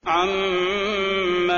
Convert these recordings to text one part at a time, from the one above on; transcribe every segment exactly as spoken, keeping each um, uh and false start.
عَمَّ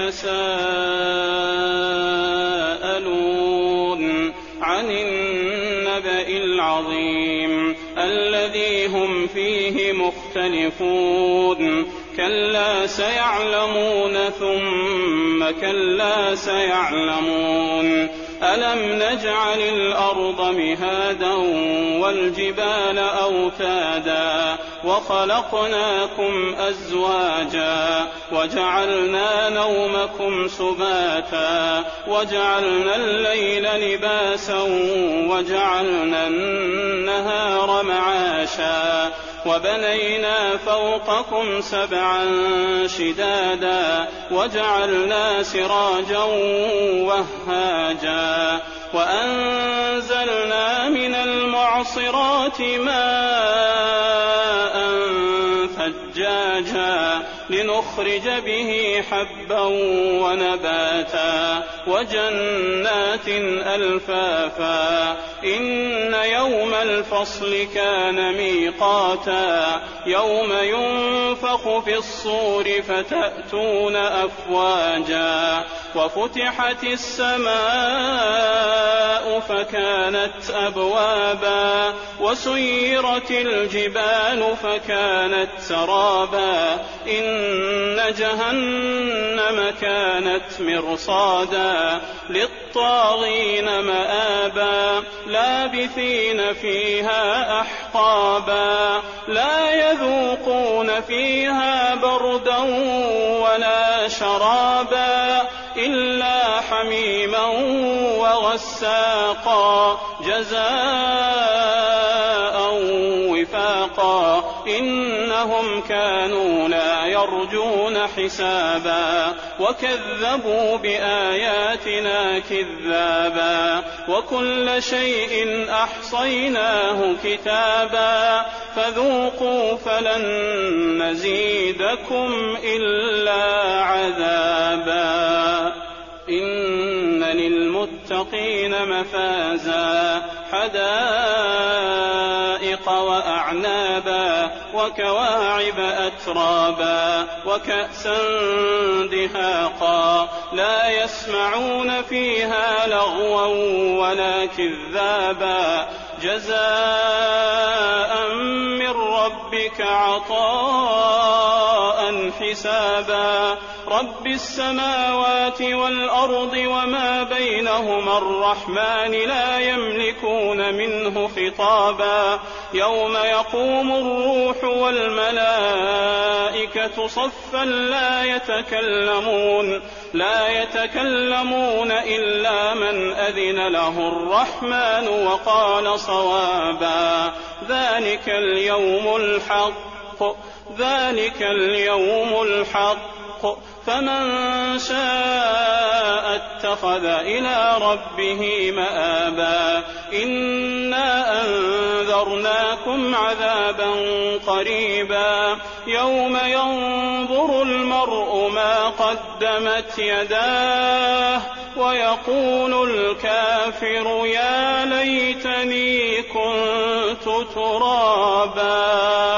يَتَسَاءَلُونَ عَنِ النَّبَإِ الْعَظِيمِ الَّذِي هُمْ فِيهِ مُخْتَلِفُونَ كَلَّا سَيَعْلَمُونَ ثُمَّ كَلَّا سَيَعْلَمُونَ أَلَمْ نَجْعَلِ الْأَرْضَ مِهَادًا وَالْجِبَالَ أَوْتَادًا وَخَلَقْنَاكُمْ أَزْوَاجًا وَجَعَلْنَا نَوْمَكُمْ سُبَاتًا وَجَعَلْنَا اللَّيْلَ لِبَاسًا وَجَعَلْنَا النَّهَارَ مَعَاشًا وَبَنَيْنَا فَوْقَكُمْ سَبْعًا شِدَادًا وَجَعَلْنَا سِرَاجًا وَهَّاجًا وَأَنزَلْنَا مِنَ الْمُعْصِرَاتِ مَاءً ثَجَّاجًا لِنُخْرِجَ بِهِ حَبًّا وَنَبَاتًا وَجَنَّاتٍ أَلْفَافًا إِنَّ يَوْمَ الْفَصْلِ كَانَ مِيقَاتًا يَوْمَ يُنفَخُ فِي الصُّورِ فَتَأْتُونَ أَفْوَاجًا وَفُتِحَتِ السَّمَاءُ فَكَانَتْ أَبْوَابًا وَسُيِّرَتِ الْجِبَالُ فَكَانَتْ سَرَابًا إِنَّ جَهَنَّمَ كَانَتْ مِرْصَادًا لِلطَّاغِينَ مَآبًا لَابِثِينَ فِيهَا أَحْقَابًا لَا يَذُوقُونَ فِيهَا بَرْدًا وَلَا شَرَابًا إِلَّا حَمِيمًا وَغَسَّاقًا جَزَاءً وِفَاقًا إِنَّهُمْ كَانُوا لَا يَرْجُونَ حِسَابًا وَكَذَّبُوا بِآيَاتِنَا كِذَّابًا وَكُلَّ شَيْءٍ أَحْصَيْنَاهُ كِتَابًا فَذُوقُوا فَلَن نَّزِيدَكُمْ إِلَّا عَذَابًا إِنَّ لِلْمُتَّقِينَ مَفَازًا حَدَائِقَ وَأَعْنَابًا وَكَوَاعِبَ أَتْرَابًا وَكَأْسًا دِهَاقًا لَا يَسْمَعُونَ فِيهَا لَغْوًا وَلَا كِذَّابًا جَزَاءً مِّن رَّبِّكَ عَطَاءً حِسَابًا رَبِّ السَّمَاوَاتِ وَالْأَرْضِ وَمَا بَيْنَهُمَا الرَّحْمَٰنِ لَا يَمْلِكُونَ مِنْهُ خِطَابًا يَوْمَ يَقُومُ الرُّوحُ وَالْمَلَائِكَةُ صَفًّا لَّا يَتَكَلَّمُونَ لا يتكلمون إلا من أذن له الرحمن وقال صوابا ذلك اليوم الحق ذلك اليوم الحق فمن شاء اتخذ إلى ربه مآبا إنا أنذرناكم عذابا قريبا يوم ينظر المرء ما قدمت يداه ويقول الكافر يا ليتني كنت ترابا.